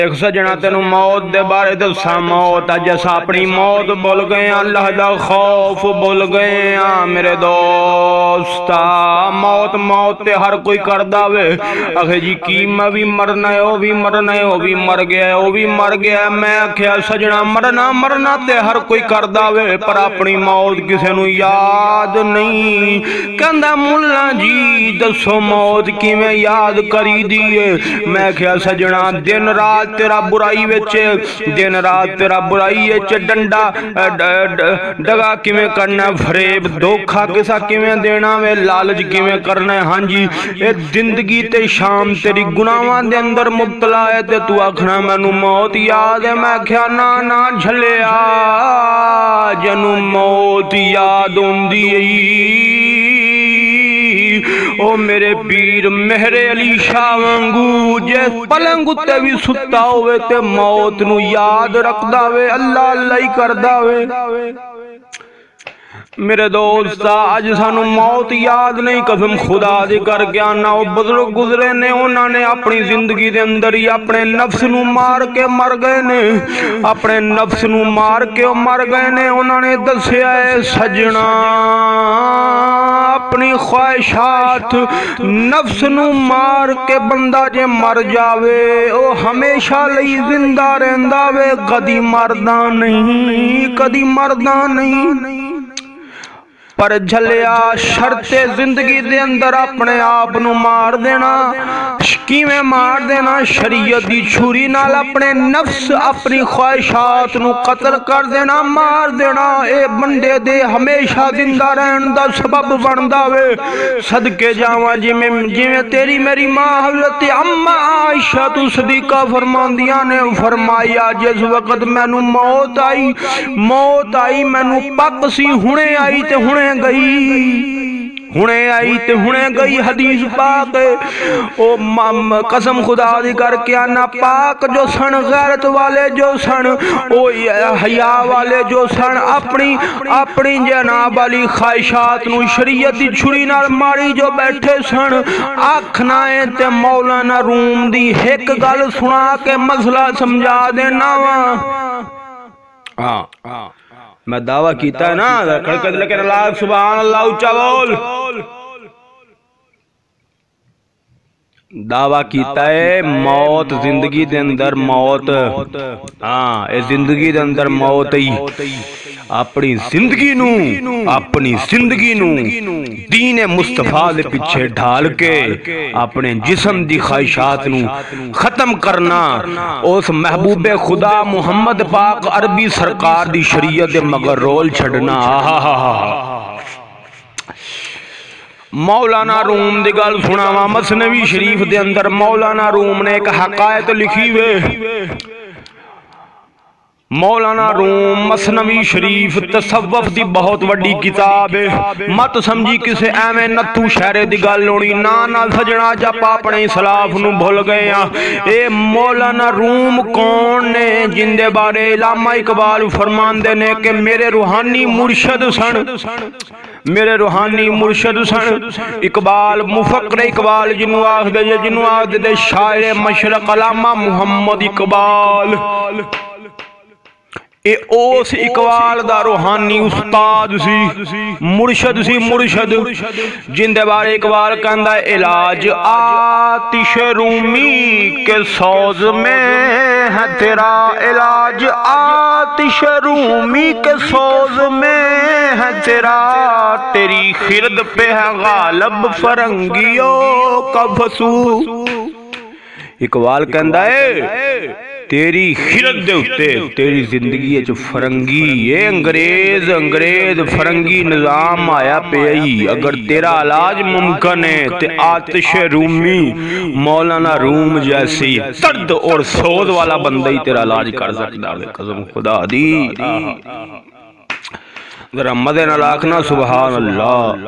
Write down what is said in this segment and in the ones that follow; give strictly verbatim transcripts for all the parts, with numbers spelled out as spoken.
एक सजना तेन मौत दे बारे दसा। मौत अज अस अपनी मौत भुल गए, अल्लाह दा खौफ भुल गए। मेरे दोस्त मौत मौत ते हर कोई करदा वे। आखे जी की मैं भी मरना है, वह भी मरना है, वह भी मर गया, वह भी मर गया। मैं आख्या सजना मरना मरना ते हर कोई करदा वे, पर अपनी मौत किसे नू याद नहीं। कहंदा मुल्ला जी दसो मौत किवें याद करी दी है। मैं आख्या सजना दिन रात तेरा बुराई विच, दिन रात तेरा बुराई विच डंडा डगा किवें करना, फरेब धोखा किसा किवें देना वे, लालच किवें करना है। हाँ जी ये जिंदगी ते शाम तेरी गुनाहां दे अंदर मुबतला है ते तू आखना मैनू मौत याद है। मैं आख्या ना ना झलिया जनू मौत याद होंदी ओ मेरे पीर मेहरे अली शाह वांगू जे पलंग उत्ते भी सुता होवे ते मौत नू याद रखदा वे, अल्लाह अल्लाह ही करदा वे। मेरे दोस्त अज सानू मौत याद नहीं, कसम खुदा दी करके आना। वो बुजुर्ग गुजरे ने, उन्होंने अपनी जिंदगी दे अंदर ही अपने नफ्स नू मार के मर गए ने, अपने नफ्स नू मार के मर गए ने। उन्होंने दसिया है सजना अपनी ख्वाहिशात नफ्स नू मार के बंदा जे मर जावे ओ हमेशा लई जिंदा रहंदा वे, कदी मरदा नहीं, कदी मरदा नहीं। पर झलिया शर्ते जिंदगी दे अंदर अपने आप नू मार देना, किवें मार देना? शरीयत दी छुरी नाल अपने नफ्स अपनी ख्वाहिशात नू कतल कर देना, मार देना। ए बंदे दे हमेशा जिंदा रहन दा सबब बनदा वे। सदके जावां जिवें जिवें तेरी मेरी मां हज़रत अम्मा आयशा तू सदीका फरमांदियां ने, फरमाया जिस वक्त मैनू मौत आई, मौत आई मैनू पक सी, हुणे आई ते हुणे गई, हुणे आई ते हुणे गई। हदीस पाक ओ कसम खुदा दी करके आना, पाक जो सन गैरत वाले जो सन, ओ हया वाले जो सन, अपनी अपनी जनाब वाली ख्वाहिशात नू शरीयत दी छुरी नाल मारी जो बैठे सन। आखना है ते मौलाना रूम दी एक गल सुना के मसला समझा देना वा। हाँ हाँ मैं दावा कीता है ना, खड़कत लेके अल्लाह सुभान अल्लाह ऊंचा बोल। दावा कीता है मौत जिंदगी दे अंदर मौत, हाँ ये जिंदगी दे अंदर मौत ही अपनी जिंदगी नू अपनी जिंदगी नू दीन मुस्तफा दे पीछे ढाल के अपने जिस्म दी ख्वाहिशात नू खत्म करना, उस महबूबे खुदा मुहम्मद पाक अरबी सरकार दी शरीयत दे मगर रोल छड़ना। मौलाना रूम दी गल सुनावा। मसनवी शरीफ दे अंदर मौलाना रूम ने एक हकायत लिखी वे। मौलाना रूम मसनवी शरीफ तसव्वुफ दी बहुत वड्डी किताब है। मत समझी किसे एवें नत्थू शहरे दी गल होनी, ना ना सजना जप अपने सलाफ नू भुल गए आ। ए मौलाना रूम कौन ने जिंदे बारे इलामा इकबाल फरमांदे ने कि मेरे रूहानी मुर्शद सन, मेरे रूहानी मुर्शद सन। इकबाल मुफक्र इकबाल जिन्हों आखदे जे जिन्हों आखदे शायर मशरक अलामा मुहम्मद इकबाल, ए उस इकबाल दा रूहानी उस्ताद सी, मुर्शद सी, मुर्शद जिंदे बारे इकबाल कहंदा इलाज आतिश रूमी के सौज में है तेरा, इलाज आतिश रूमी के सौज में है तेरा, तेरी खिरद पे है गालब फरंगियों का फसू। इकबाल कहंदा है तेरी खिरत दे उत्ते तेरी जिंदगी च फरंगी ये अंग्रेज अंग्रेज फरंगी निजाम आया पे ही। अगर तेरा इलाज मुमकिन है ते आतिश रूमी मौलाना रूम जैसी दर्द और सोज वाला बंदा ही तेरा इलाज कर सकता है। कसम खुदा दी जरा मदे नाल आखना सुभान अल्लाह।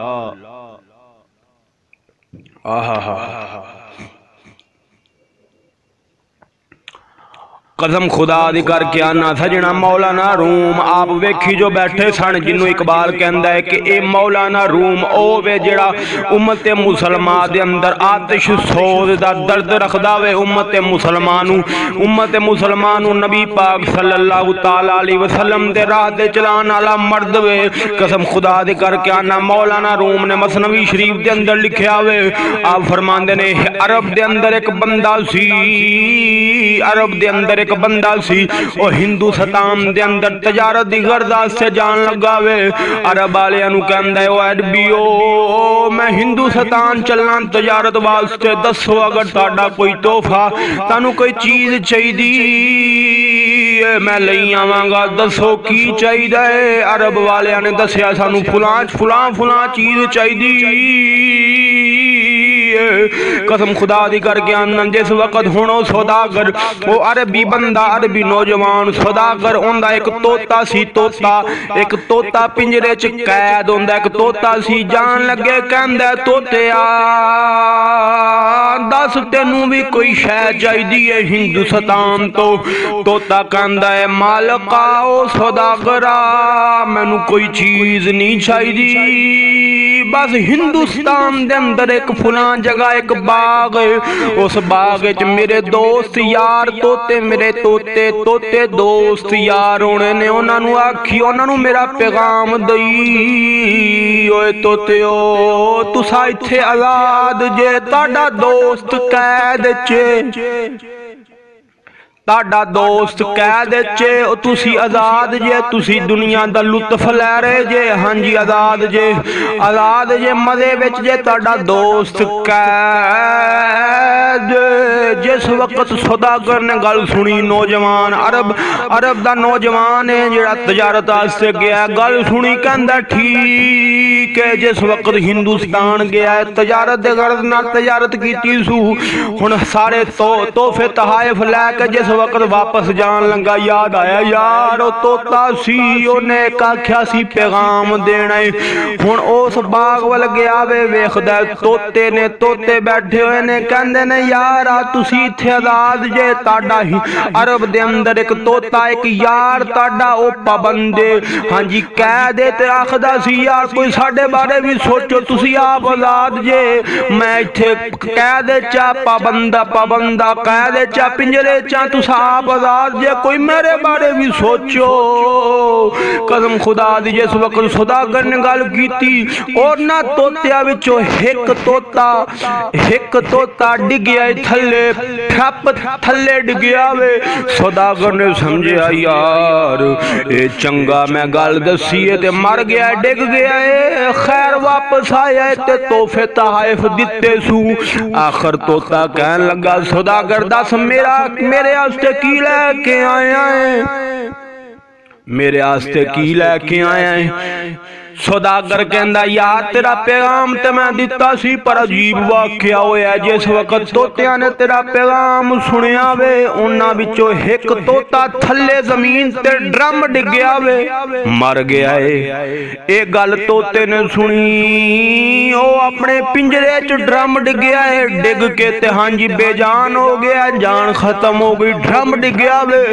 आहा हा कसम खुदा दी करके आना सजना मौलाना रूम आप वेखी जो बैठे सन जिन्हों इकबाल कहता है कि ए मौलाना रूम ओ वे जिहड़ा उम्मत मुसलमान दे अंदर आतिश सोज दा दर्द रखदा वे उम्मत मुसलमान उम्मत मुसलमान नबी पाक सल्लल्लाहु तआला अलैहि वसल्लम दे राह दे चलान वाला मर्द वे। कसम खुदा दी करके आना मौलाना रूम ने मसनवी शरीफ दे अंदर लिखिया वे आप फरमांदे ने अरब दे अंदर एक बंदा सी अरब दे अंदर एक बंदा सी ओ हिंदुस्तान दे अंदर तजारत दी गर्दा से जान लगा वे अरब वालियां नु कहंदा है ओ अरबियो मैं हिंदुस्तान चलना तजारत वास्ते दसो अगर तुहाडा कोई तोहफा तानू कोई चीज चाहिदी मैं लई आवांगा दसो की चाहिदा है। अरब वालियां ने दसिया सानू फलां फलां फलां चीज चाहिदी। कसम खुदा दी करके आनंद जिस वक्त हुणो सौदागर वो अरबी बंदा अरबी नौजवान सौदागर उनदा एक तोता सी तोता एक तोता पिंजरे च कैद हुंदा एक तोता सी जान लगे कहंदा तोतिया दस तेनू भी कोई शै चाहिदी है हिंदुस्तान तो तोता कहंदा है मालका ओ सौदागरा मैनू कोई चीज नहीं चाहिदी बस हिंदुस्तान दे अंदर एक फलां जगह एक बाग उस बाग च मेरे दोस्त यार तोते मेरे तोते तोते दोस्त यार होने ने उन्होंने आखी उन्होंने मेरा पैगाम दई ओए तोतेओ तुसा इत्थे आजाद जे तुहाडा दोस्त कैद च ताड़ा दोस्त कैद चे तुसी आजाद जे तुसी दुनिया दा लुत्फ लै रहे जे हाँ जी आजाद जे आजाद जे मजे विच जे ताड़ा दोस्त कैद। जिस वक्त सौदागर ने गल सुनी नौजवान अरब अरब दा नौजवान है जिहड़ा तजारत वास्ते गया गल सुनी कहंदा ठीक है जिस वक्त हिंदुस्तान गया तजारत दे गर्ज नाल तजारत कीती सू हुण सारे तो तोहफे तहाइफ लैके जिस वक्त वापस जान लगा याद आया यार ओ तोता सी ओने आख्या सी पैगाम देना हुण उस बाग वल गया वे वेखदा तोते ने तोते बैठे हुए ने कहंदे ने यार आ तुसी इत्थे आजाद जे ताड़ा ही अरब दे अंदर एक तोता एक यार ताड़ा ओ पाबंदे हां जी कैद ते आखदा सी यार कोई साडे बारे भी सोचो तुसी आप आजाद जे मैं इत्थे कैद चा पाबंदा पाबंदा कैद चा पिंजरे चा तुसा आप आजाद जे कोई मेरे बारे भी सोचो। कसम खुदा दी जिस वक्त सौदागर ने गल कीती और ना तोतिया विचों एक तोता एक तोता डिगया थल्ले ठप थल्ले डिगया वे सौदागर ने समझया यार ए चंगा मैं गल दसी है ते मर गया डिग गया है खैर वापस आया है ते तोहफे तहाइफ दिते सू। आखिर तोता कहन लगा सौदागर दस मेरा मेरे आस्ते की लेके आया है मेरे आस्ते की लेके आया है। सौदागर कहंदा यार तेरा पैगाम ते मैं दिता सी पर अजीब वाकया होया जिस वक्त तोतिया ने तेरा पैगाम सुनिया वे उन्हां विचों एक तोता थल्ले जमीन ते ड्रम डिगया वे मर गया है। ये गल तोते ने सुनी ओ अपने पिंजरे च ड्रम डिगया है डिग के ते हां जी बेजान हो गया जान खत्म हो गई ड्रम डिगया वे।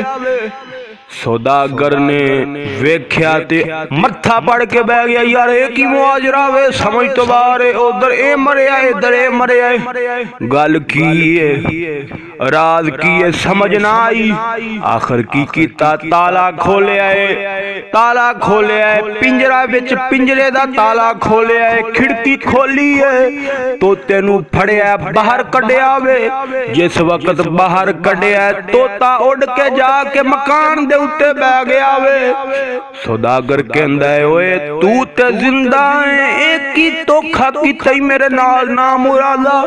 सौदागर ने वेख्या ते मत्था पड़ के बह गया यार एक ही मुआजरा वे समझ तो बाहर है उधर ए मरिया इधर ए मरिया गल की है राज की है समझ ना आई। आखिर की कीता ताला खोलिया है ताला खोलिया है पिंजरा विच पिंजरे दा ताला खोलिया है खिड़की खोली है तोते नू फड़िया बाहर कढ़िया वे जिस वक्त बाहर कढ़िया तोता उड़ के जाके मकान दे उत्ते बह गया वे। सौदागर कहंदा है ओए तू ते जिंदा है एक ही धोखा कीता ही मेरे नाल ना मुरादा।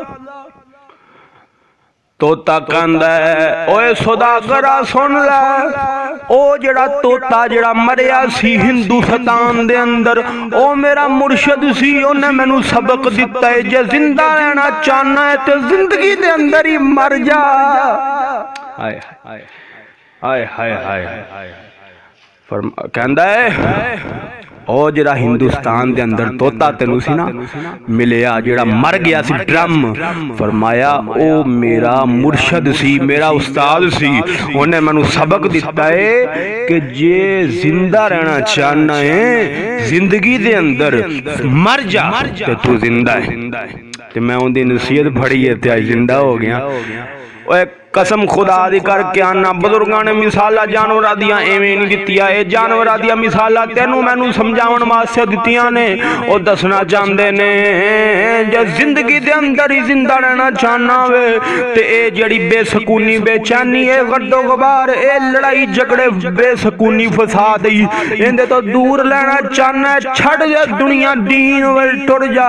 तोता कहंदा है ओए सौदागरा सुन ले ओ जड़ा तोता जड़ा मरिया सी हिंदुस्तान दे अंदर ओ मेरा मुर्शद सी ओने मैनू सबक दिता है जे जिंदा रहना चाहना है तो जिंदगी दे अंदर ही मर जा। हाय हाय हाय हाय हाय कहंदा है ਉਹ ਜਿਹੜਾ हिंदुस्तान के अंदर तोता तेनू सी ना मिलिया जेड़ा मर गया सी ड्रम फरमाया ओ मेरा मुर्शद सी मेरा उस्ताद सी उन्हें मैनू सबक दिता है कि जे जिंदा रहना चाहना है जिंदगी दे अंदर मर जा ते तू जिंदा है ते मैं उनकी नसीहत फड़ी है ते जिंदा हो गया। ओए कसम खुदा दी करके आना बजुर्गों ने मिसाला जानवरां दियां एवें नहीं दित्तियां ए जानवरां दियां मिसाला तैनू मैनू समझावन वास्ते दित्तियां ने ओ दसना चाहते ने जे जिंदगी दे अंदर ही जिंदा रहना चाहना वे ते ए जेड़ी बेसकूनी बेचैनी ए गड्डो गबार ए लड़ाई झगड़े बेसकूनी फसाद इहदे तो दूर लेना चाहना छड़ दे दुनिया दीन वल टुर जा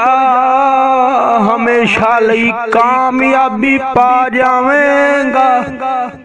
हमेशा लई कामयाबी पा जावें।